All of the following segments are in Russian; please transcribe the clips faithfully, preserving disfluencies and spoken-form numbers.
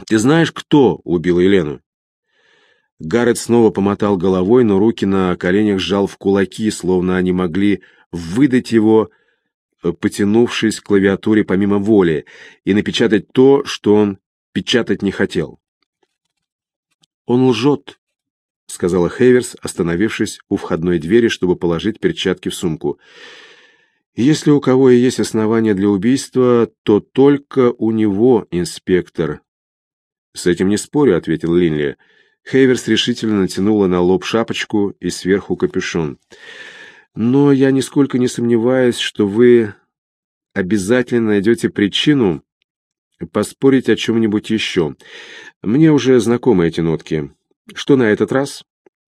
Ты знаешь, кто убил Елену?» Гаррет снова помотал головой, но руки на коленях сжал в кулаки, словно они могли выдать его, потянувшись к клавиатуре помимо воли, и напечатать то, что он печатать не хотел. «Он лжет», — сказала Хейверс, остановившись у входной двери, чтобы положить перчатки в сумку. «Если у кого и есть основания для убийства, то только у него, инспектор». «С этим не спорю», — ответил Линли. Хейверс решительно натянула на лоб шапочку и сверху капюшон. «Но я нисколько не сомневаюсь, что вы обязательно найдете причину поспорить о чем-нибудь еще. Мне уже знакомы эти нотки. Что на этот раз?»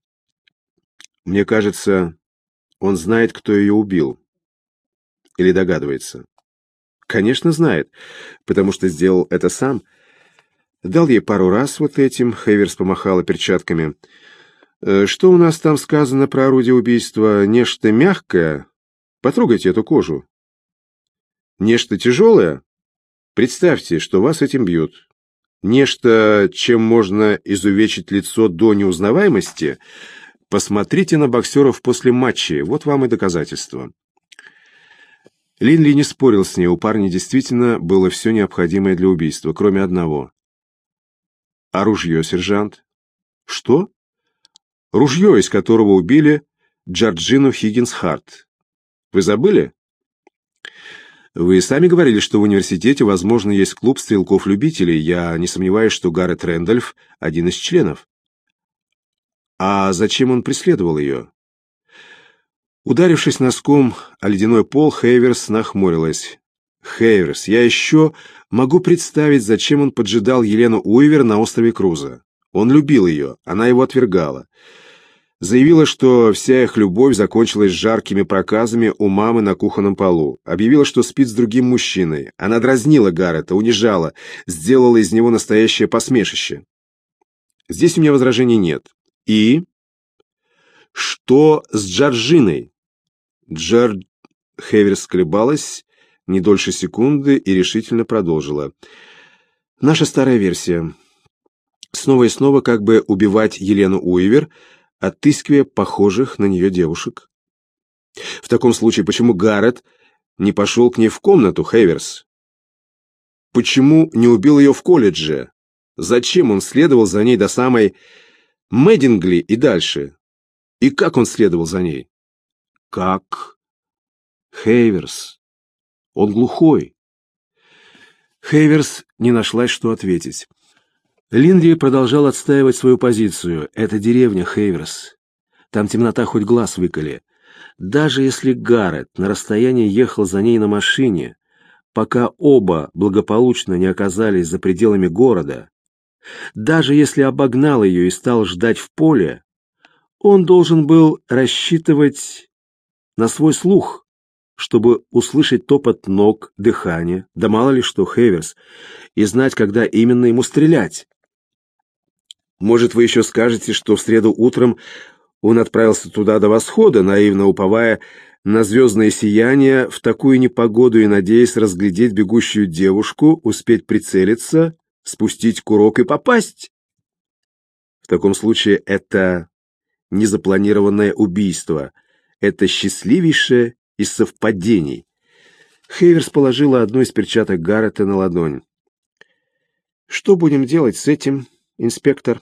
«Мне кажется, он знает, кто ее убил. Или догадывается?» «Конечно, знает, потому что сделал это сам. Дал ей пару раз вот этим», — Хейверс помахала перчатками. «Что у нас там сказано про орудие убийства? Нечто мягкое? Потрогайте эту кожу. Нечто тяжелое? Представьте, что вас этим бьют. Нечто, чем можно изувечить лицо до неузнаваемости? Посмотрите на боксеров после матчей, вот вам и доказательство». Линли не спорил с ней, у парня действительно было все необходимое для убийства, кроме одного. «А ружье, сержант?» «Что?» «Ружье, из которого убили Джорджину Хиггинс-Харт. Вы забыли?» «Вы сами говорили, что в университете, возможно, есть клуб стрелков-любителей. Я не сомневаюсь, что Гаррет Рэндольф – один из членов». «А зачем он преследовал ее?» Ударившись носком о ледяной пол, Хейверс нахмурилась. «Хейверс, я еще могу представить, зачем он поджидал Елену Уивер на острове Круза. Он любил ее, она его отвергала. Заявила, что вся их любовь закончилась жаркими проказами у мамы на кухонном полу. Объявила, что спит с другим мужчиной. Она дразнила Гаррета, унижала, сделала из него настоящее посмешище. Здесь у меня возражений нет. И? Что с Джорджиной?» Джордж... Хейверс колебалась не дольше секунды и решительно продолжила. «Наша старая версия. Снова и снова как бы убивать Елену Уивер, отыскивая похожих на нее девушек. В таком случае, почему Гаррет не пошел к ней в комнату, Хейверс? Почему не убил ее в колледже? Зачем он следовал за ней до самой Мэддингли и дальше? И как он следовал за ней?» «Как?» «Хейверс. Он глухой». Хейверс не нашлась, что ответить. Линли продолжал отстаивать свою позицию. «Это деревня, Хейверс. Там темнота хоть глаз выколи. Даже если Гаррет на расстоянии ехал за ней на машине, пока оба благополучно не оказались за пределами города, даже если обогнал ее и стал ждать в поле, он должен был рассчитывать на свой слух, чтобы услышать топот ног, дыхание, да мало ли что, Хейверс, и знать, когда именно ему стрелять. Может, вы еще скажете, что в среду утром он отправился туда до восхода, наивно уповая на звездное сияние в такую непогоду и надеясь разглядеть бегущую девушку, успеть прицелиться, спустить курок и попасть? В таком случае это незапланированное убийство. Это счастливейшее из совпадений. Хейверс положила одну из перчаток Гаррета на ладонь. «Что будем делать с этим, инспектор?»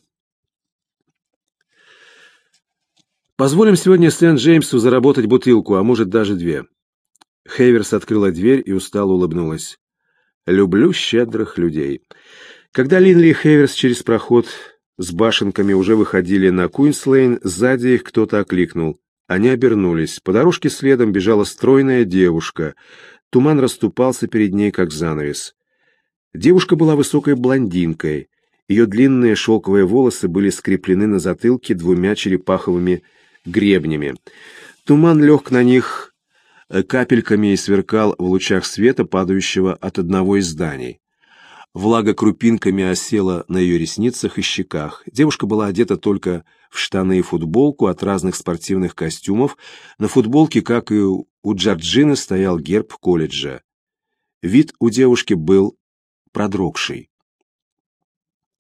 «Позволим сегодня Сент-Джеймсу заработать бутылку, а может даже две». Хейверс открыла дверь и устало улыбнулась. «Люблю щедрых людей». Когда Линли и Хейверс через проход с башенками уже выходили на Куинс-Лейн, сзади их кто-то окликнул. Они обернулись. По дорожке следом бежала стройная девушка. Туман расступался перед ней, как занавес. Девушка была высокой блондинкой. Ее длинные шелковые волосы были скреплены на затылке двумя черепаховыми гребнями. Туман лег на них капельками и сверкал в лучах света, падающего от одного из зданий. Влага крупинками осела на ее ресницах и щеках. Девушка была одета только в штаны и футболку от разных спортивных костюмов. На футболке, как и у Джорджины, стоял герб колледжа. Вид у девушки был продрогший.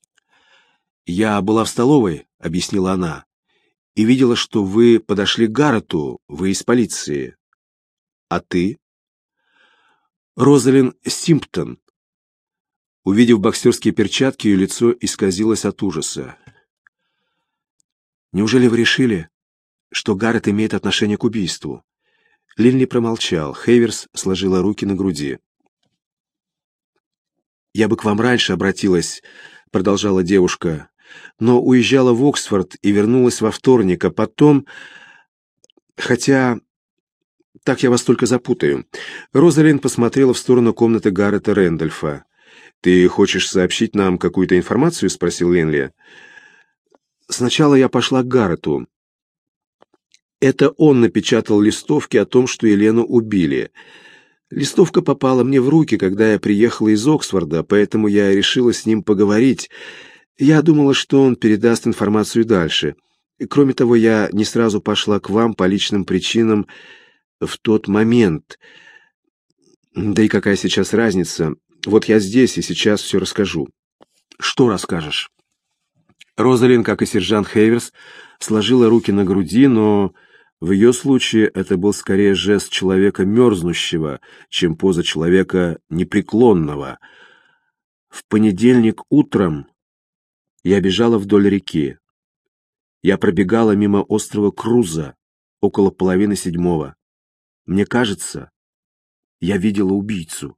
«Я была в столовой», — объяснила она, — «и видела, что вы подошли к Гаррету, вы из полиции. А ты?» «Розалин Симптон». Увидев боксерские перчатки, ее лицо исказилось от ужаса. «Неужели вы решили, что Гаррет имеет отношение к убийству?» Линли промолчал. Хейверс сложила руки на груди. «Я бы к вам раньше обратилась», — продолжала девушка, «но уезжала в Оксфорд и вернулась во вторник, а потом... Хотя... Так я вас только запутаю». Розалин посмотрела в сторону комнаты Гаррета Рэндольфа. «Ты хочешь сообщить нам какую-то информацию?» — спросил Линли. «Сначала я пошла к Гаррету. Это он напечатал листовки о том, что Елену убили. Листовка попала мне в руки, когда я приехала из Оксфорда, поэтому я решила с ним поговорить. Я думала, что он передаст информацию дальше. Кроме того, я не сразу пошла к вам по личным причинам в тот момент. Да и какая сейчас разница? Вот я здесь и сейчас все расскажу». «Что расскажешь?» Розалин, как и сержант Хейверс, сложила руки на груди, но в ее случае это был скорее жест человека мерзнущего, чем поза человека непреклонного. «В понедельник утром я бежала вдоль реки. Я пробегала мимо острова Круза около половины седьмого. Мне кажется, я видела убийцу».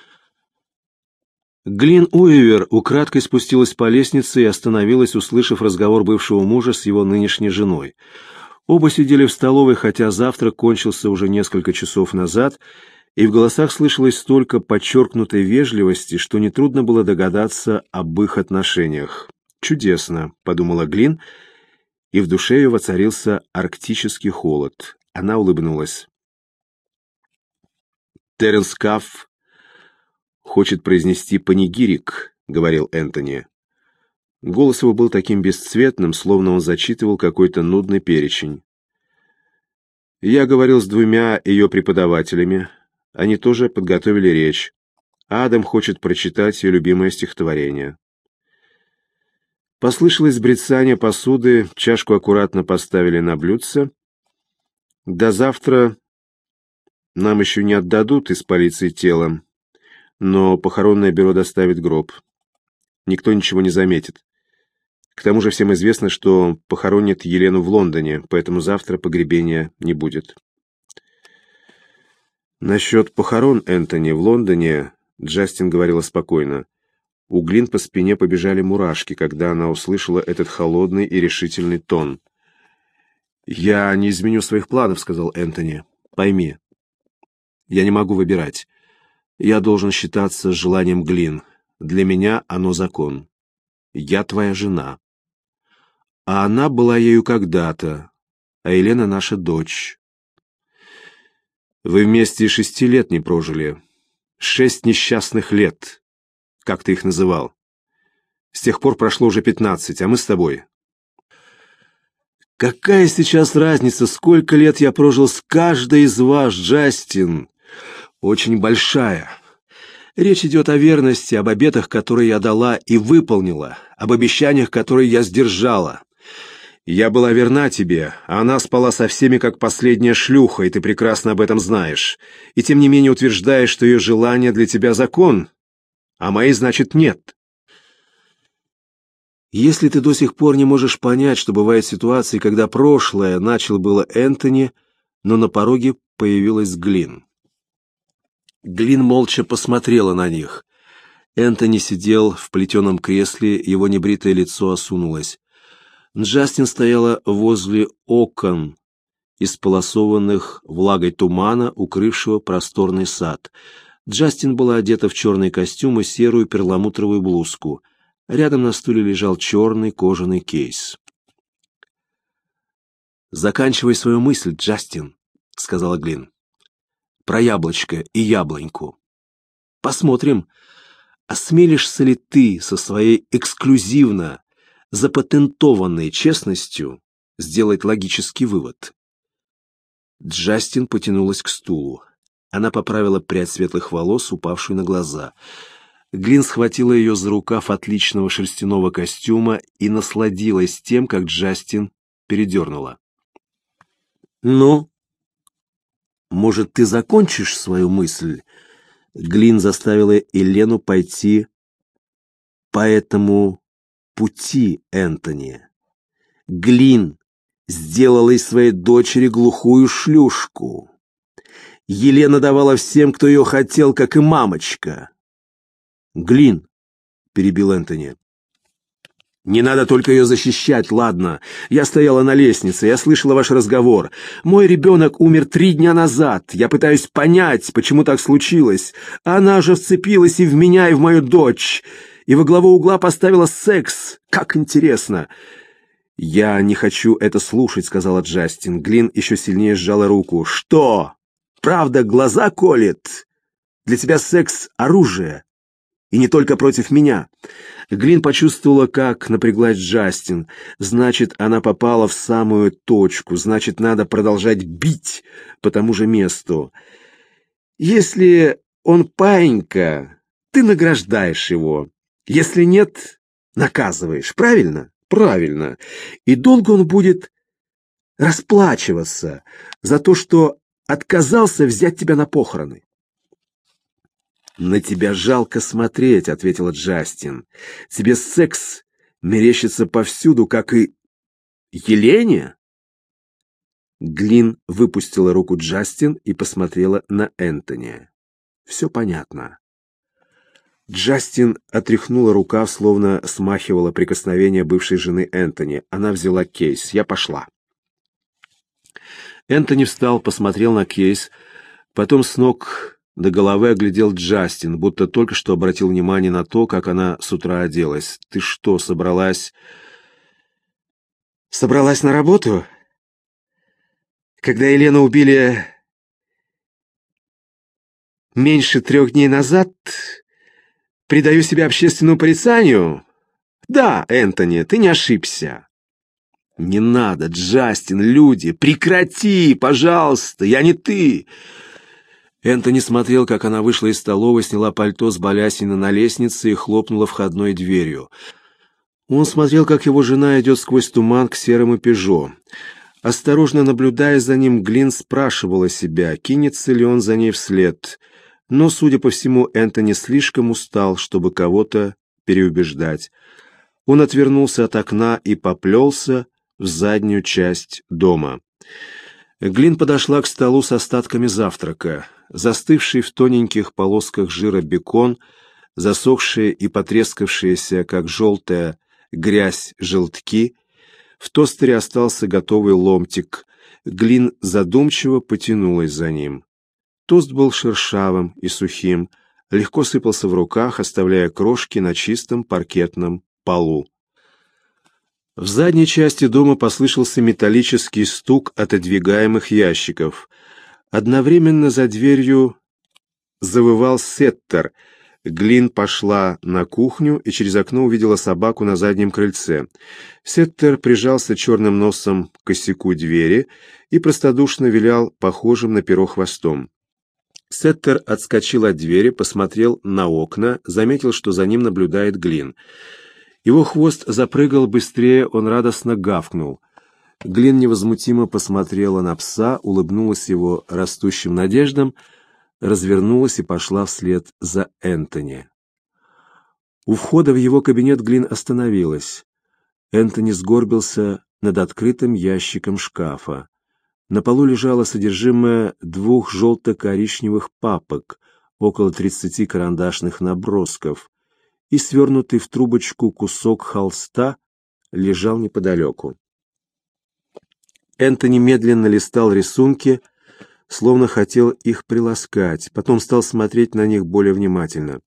Глин Уивер украдкой спустилась по лестнице и остановилась, услышав разговор бывшего мужа с его нынешней женой. Оба сидели в столовой, хотя завтрак кончился уже несколько часов назад, и в голосах слышалось столько подчеркнутой вежливости, что нетрудно было догадаться об их отношениях. «Чудесно», — подумала Глин, и в душе ее воцарился арктический холод. Она улыбнулась. «Теренс Кафф хочет произнести панигирик», — говорил Энтони. Голос его был таким бесцветным, словно он зачитывал какой-то нудный перечень. «Я говорил с двумя ее преподавателями. Они тоже подготовили речь. Адам хочет прочитать ее любимое стихотворение». Послышалось брецание посуды, чашку аккуратно поставили на блюдце. «До завтра нам еще не отдадут из полиции тело, но похоронное бюро доставит гроб. Никто ничего не заметит. К тому же всем известно, что похоронят Елену в Лондоне, поэтому завтра погребения не будет». Насчет похорон Энтони в Лондоне Джастин говорила спокойно. У Глин по спине побежали мурашки, когда она услышала этот холодный и решительный тон. «Я не изменю своих планов», — сказал Энтони. «Пойми, я не могу выбирать. Я должен считаться с желанием Глин. Для меня оно закон. Я твоя жена. А она была ею когда-то, а Елена наша дочь. Вы вместе шести лет не прожили. Шесть несчастных лет, как ты их называл. С тех пор прошло уже пятнадцать, а мы с тобой. Какая сейчас разница, сколько лет я прожил с каждой из вас, Джастин? Очень большая. Речь идет о верности, об обетах, которые я дала и выполнила, об обещаниях, которые я сдержала. Я была верна тебе, а она спала со всеми, как последняя шлюха, и ты прекрасно об этом знаешь. И тем не менее утверждаешь, что ее желание для тебя закон, а мои, значит, нет. Если ты до сих пор не можешь понять, что бывают ситуации, когда прошлое начал было Энтони, но на пороге появилась Глин. Глин молча посмотрела на них. Энтони сидел в плетеном кресле, его небритое лицо осунулось. Джастин стояла возле окон, исполосованных влагой тумана, укрывшего просторный сад. Джастин была одета в черный костюм и серую перламутровую блузку. Рядом на стуле лежал черный кожаный кейс. «Заканчивай свою мысль, Джастин», — сказала Глин. «Про яблочко и яблоньку. Посмотрим, осмелишься ли ты со своей эксклюзивно запатентованной честностью сделать логический вывод». Джастин потянулась к стулу. Она поправила прядь светлых волос, упавшую на глаза. Глин схватила ее за рукав отличного шерстяного костюма и насладилась тем, как Джастин передернула. «Ну, может, ты закончишь свою мысль?» Глин заставила Елену пойти по этому пути, Энтони. Глин сделала из своей дочери глухую шлюшку. Елена давала всем, кто ее хотел, как и мамочка. «Глин», — перебил Энтони. «Не надо только ее защищать, ладно? Я стояла на лестнице, я слышала ваш разговор. Мой ребенок умер три дня назад. Я пытаюсь понять, почему так случилось. Она же вцепилась и в меня, и в мою дочь. И во главу угла поставила секс. Как интересно!» «Я не хочу это слушать», — сказала Джастин. Глин еще сильнее сжала руку. «Что? Правда, глаза колет? Для тебя секс — оружие. И не только против меня». Глин почувствовала, как напряглась Джастин. Значит, она попала в самую точку. Значит, надо продолжать бить по тому же месту. «Если он паинька, ты награждаешь его. Если нет, наказываешь. Правильно?» «Правильно. И долго он будет расплачиваться за то, что отказался взять тебя на похороны». «На тебя жалко смотреть», — ответила Джастин. «Тебе секс мерещится повсюду, как и Елене?» Глин выпустила руку Джастин и посмотрела на Энтони. «Все понятно». Джастин отряхнула рукав, словно смахивала прикосновение бывшей жены Энтони. Она взяла кейс. «Я пошла». Энтони встал, посмотрел на кейс, потом с ног до головы оглядел Джастин, будто только что обратил внимание на то, как она с утра оделась. «Ты что, собралась...» «Собралась на работу? Когда Елену убили меньше трех дней назад, предаю себя общественному порицанию? Да, Энтони, ты не ошибся». «Не надо, Джастин, люди, прекрати, пожалуйста, я не ты». Энтони смотрел, как она вышла из столовой, сняла пальто с балясины на лестнице и хлопнула входной дверью. Он смотрел, как его жена идет сквозь туман к серому «Пежо». Осторожно наблюдая за ним, Глин спрашивала себя, кинется ли он за ней вслед. Но, судя по всему, Энтони слишком устал, чтобы кого-то переубеждать. Он отвернулся от окна и поплелся в заднюю часть дома. Глин подошла к столу с остатками завтрака. Застывший в тоненьких полосках жира бекон, засохшие и потрескавшиеся, как желтая грязь, желтки. В тостере остался готовый ломтик. Глин задумчиво потянулась за ним. Тост был шершавым и сухим, легко сыпался в руках, оставляя крошки на чистом паркетном полу. В задней части дома послышался металлический стук отодвигаемых ящиков. Одновременно за дверью завывал сеттер. Глин пошла на кухню и через окно увидела собаку на заднем крыльце. Сеттер прижался черным носом к косяку двери и простодушно вилял похожим на перо хвостом. Сеттер отскочил от двери, посмотрел на окна, заметил, что за ним наблюдает Глин. Его хвост запрыгал быстрее, он радостно гавкнул. Глин невозмутимо посмотрела на пса, улыбнулась его растущим надеждам, развернулась и пошла вслед за Энтони. У входа в его кабинет Глин остановилась. Энтони сгорбился над открытым ящиком шкафа. На полу лежало содержимое двух желто-коричневых папок, около тридцати карандашных набросков, и свернутый в трубочку кусок холста лежал неподалеку. Энтони медленно листал рисунки, словно хотел их приласкать, потом стал смотреть на них более внимательно.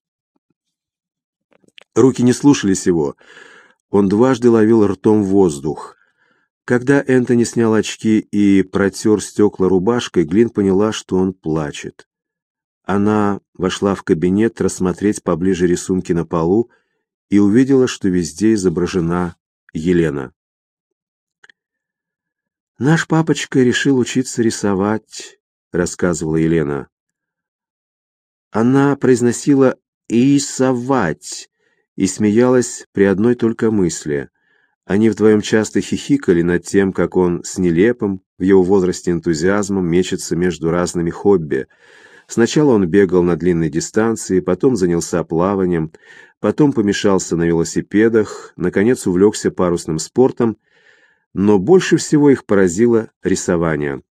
Руки не слушались его. Он дважды ловил ртом воздух. Когда Энтони снял очки и протер стекла рубашкой, Глин поняла, что он плачет. Она вошла в кабинет рассмотреть поближе рисунки на полу и увидела, что везде изображена Елена. «Наш папочка решил учиться рисовать», — рассказывала Елена. Она произносила рисовать!» и смеялась при одной только мысли. Они вдвоем часто хихикали над тем, как он с нелепым, в его возрасте энтузиазмом, мечется между разными хобби. Сначала он бегал на длинной дистанции, потом занялся плаванием, потом помешался на велосипедах, наконец увлекся парусным спортом, но больше всего их поразило рисование.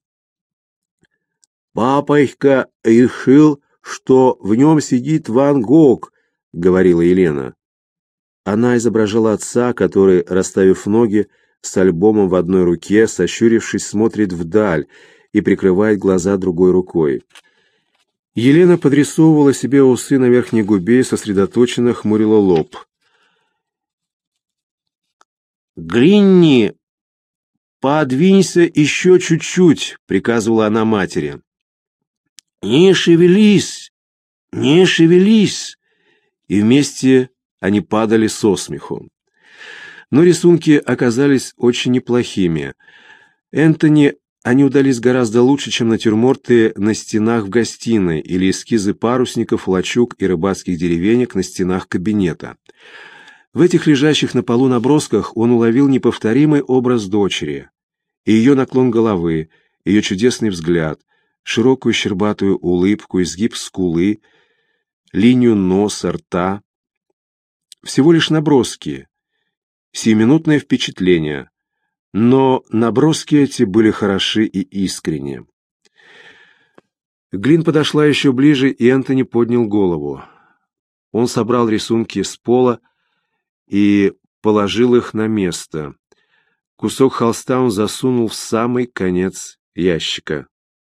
«Папочка решил, что в нем сидит Ван Гог», — говорила Елена. Она изображала отца, который, расставив ноги, с альбомом в одной руке, сощурившись, смотрит вдаль и прикрывает глаза другой рукой. Елена подрисовывала себе усы на верхней губе и сосредоточенно хмурила лоб. «Гринни, подвинься еще чуть-чуть», — приказывала она матери. «Не шевелись, не шевелись!» И вместе они падали со смеху. Но рисунки оказались очень неплохими. Энтони они удались гораздо лучше, чем натюрморты на стенах в гостиной или эскизы парусников, лачуг и рыбацких деревенек на стенах кабинета. В этих лежащих на полу набросках он уловил неповторимый образ дочери, и ее наклон головы, ее чудесный взгляд, широкую щербатую улыбку, изгиб скулы, линию носа, рта. Всего лишь наброски, сиюминутное впечатление, но наброски эти были хороши и искренни. Глин подошла еще ближе, и Энтони поднял голову. Он собрал рисунки с пола и положил их на место. Кусок холста он засунул в самый конец ящика.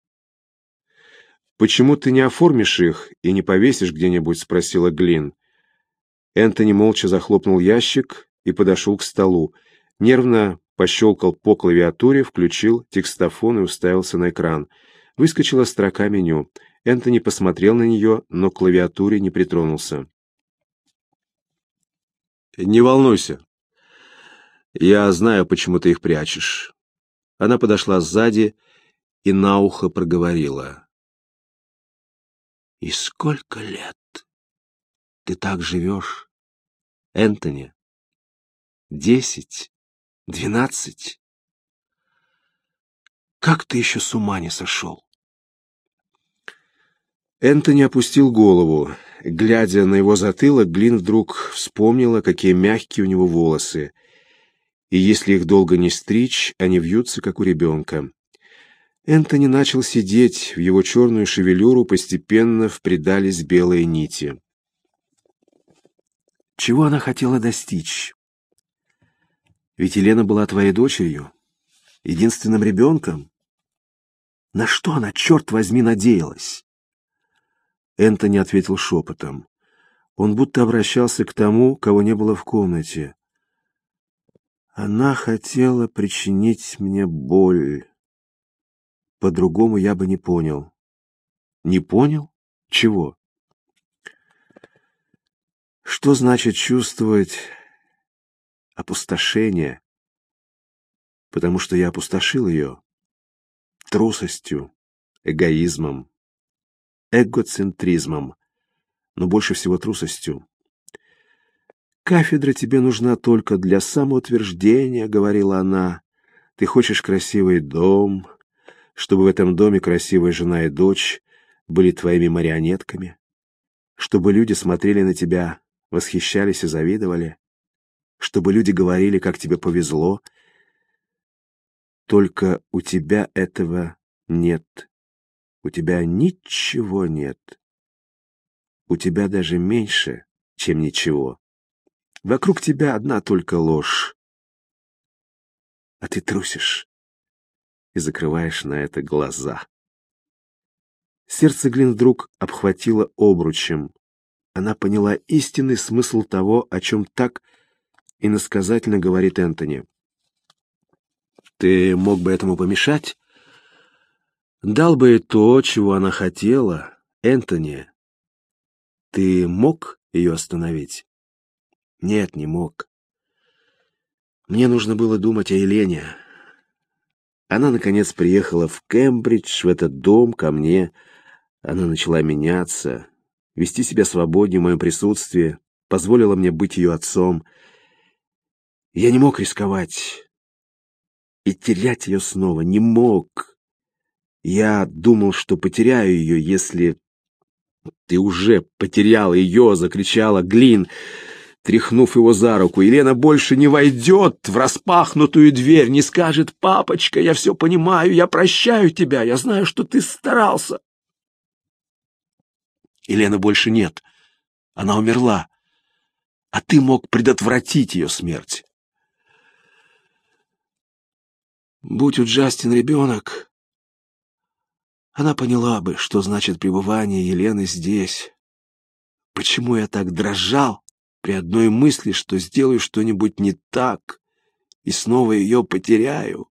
«Почему ты не оформишь их и не повесишь где-нибудь?» — спросила Глин. Энтони молча захлопнул ящик и подошел к столу. Нервно пощелкал по клавиатуре, включил текстофон и уставился на экран. Выскочила строка меню. Энтони посмотрел на нее, но к клавиатуре не притронулся. «Не волнуйся. Я знаю, почему ты их прячешь». Она подошла сзади и на ухо проговорила. «И сколько лет ты так живешь, Энтони? Десять? Двенадцать? Как ты еще с ума не сошел?» Энтони опустил голову. Глядя на его затылок, Глин вдруг вспомнила, какие мягкие у него волосы. И если их долго не стричь, они вьются, как у ребенка. Энтони начал сидеть, в его черную шевелюру постепенно впредались белые нити. Чего она хотела достичь? Ведь Елена была твоей дочерью, единственным ребенком. На что она, черт возьми, надеялась? Энтони ответил шепотом. Он будто обращался к тому, кого не было в комнате. Она хотела причинить мне боль. По-другому я бы не понял. Не понял? Чего? Что значит чувствовать опустошение? Потому что я опустошил ее трусостью, эгоизмом, эгоцентризмом, но больше всего трусостью. «Кафедра тебе нужна только для самоутверждения», — говорила она. «Ты хочешь красивый дом, чтобы в этом доме красивая жена и дочь были твоими марионетками, чтобы люди смотрели на тебя, восхищались и завидовали, чтобы люди говорили, как тебе повезло. Только у тебя этого нет. У тебя ничего нет. У тебя даже меньше, чем ничего. Вокруг тебя одна только ложь. А ты трусишь и закрываешь на это глаза». Сердце Глин вдруг обхватило обручем. Она поняла истинный смысл того, о чем так иносказательно говорит Энтони. «Ты мог бы этому помешать? Дал бы и то, чего она хотела, Энтони. Ты мог ее остановить?» «Нет, не мог. Мне нужно было думать о Елене. Она, наконец, приехала в Кембридж, в этот дом, ко мне. Она начала меняться. вести себя свободнее в моем присутствии, позволила мне быть ее отцом. Я не мог рисковать и терять ее снова, не мог. Я думал, что потеряю ее, если... «Ты уже потерял ее!» — закричала Глин, тряхнув его за руку. «Елена больше не войдет в распахнутую дверь, не скажет: папочка, я все понимаю, я прощаю тебя, я знаю, что ты старался». Елены больше нет. Она умерла, а ты мог предотвратить ее смерть. Будь у Джастин ребенок, она поняла бы, что значит пребывание Елены здесь. Почему я так дрожал при одной мысли, что сделаю что-нибудь не так и снова ее потеряю?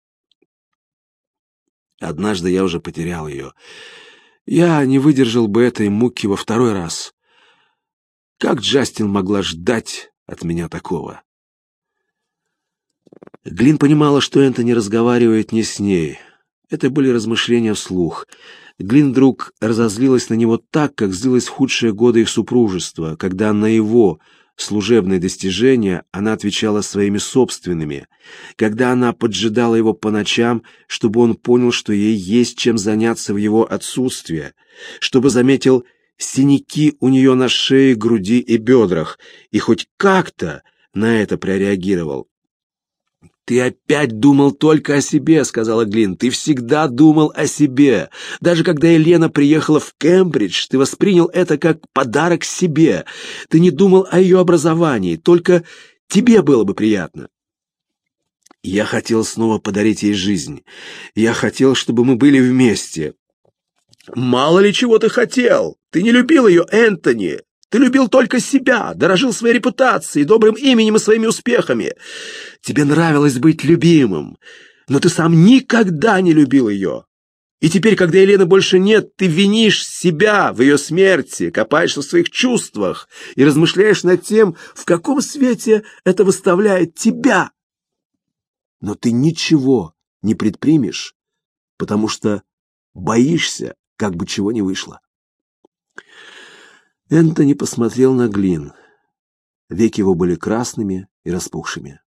Однажды я уже потерял ее. Я не выдержал бы этой муки во второй раз. Как Джастин могла ждать от меня такого? Глин понимала, что Энтони разговаривает не с ней. Это были размышления вслух. Глин вдруг разозлилась на него так, как злилась в худшие годы их супружества, когда на его служебные достижения она отвечала своими собственными, когда она поджидала его по ночам, чтобы он понял, что ей есть чем заняться в его отсутствие, чтобы заметил синяки у нее на шее, груди и бедрах, и хоть как-то на это прореагировал. «Ты опять думал только о себе», — сказала Глин. «Ты всегда думал о себе. Даже когда Елена приехала в Кембридж, ты воспринял это как подарок себе. Ты не думал о ее образовании, только тебе было бы приятно». «Я хотел снова подарить ей жизнь. Я хотел, чтобы мы были вместе». «Мало ли чего ты хотел. Ты не любил ее, Энтони. Ты любил только себя, дорожил своей репутацией, добрым именем и своими успехами. Тебе нравилось быть любимым, но ты сам никогда не любил ее. И теперь, когда Елены больше нет, ты винишь себя в ее смерти, копаешься в своих чувствах и размышляешь над тем, в каком свете это выставляет тебя. Но ты ничего не предпримешь, потому что боишься, как бы чего не вышло». Энтони посмотрел на Глин. Веки его были красными и распухшими.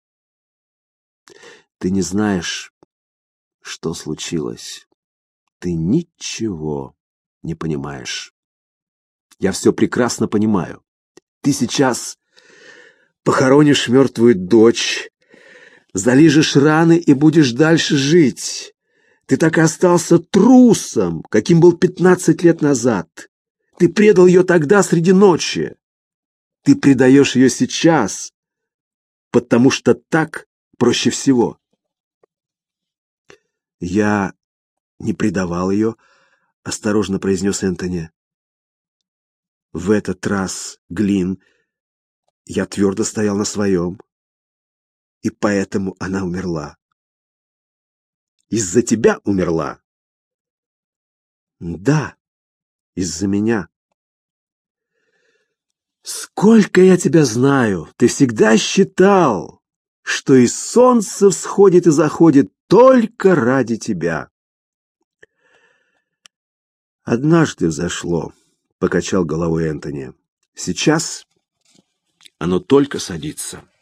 «Ты не знаешь, что случилось. Ты ничего не понимаешь. Я все прекрасно понимаю. Ты сейчас похоронишь мертвую дочь, залижешь раны и будешь дальше жить. Ты так и остался трусом, каким был пятнадцать лет назад. Ты предал ее тогда среди ночи. Ты предаешь ее сейчас, потому что так проще всего». «Я не предавал ее», — осторожно произнес Энтони. «В этот раз, Глин, я твердо стоял на своем, и поэтому она умерла». «Из-за тебя умерла?» «Да, из-за меня». «Сколько я тебя знаю, ты всегда считал, что и солнце всходит и заходит только ради тебя». «Однажды взошло», — покачал головой Энтони. «Сейчас оно только садится».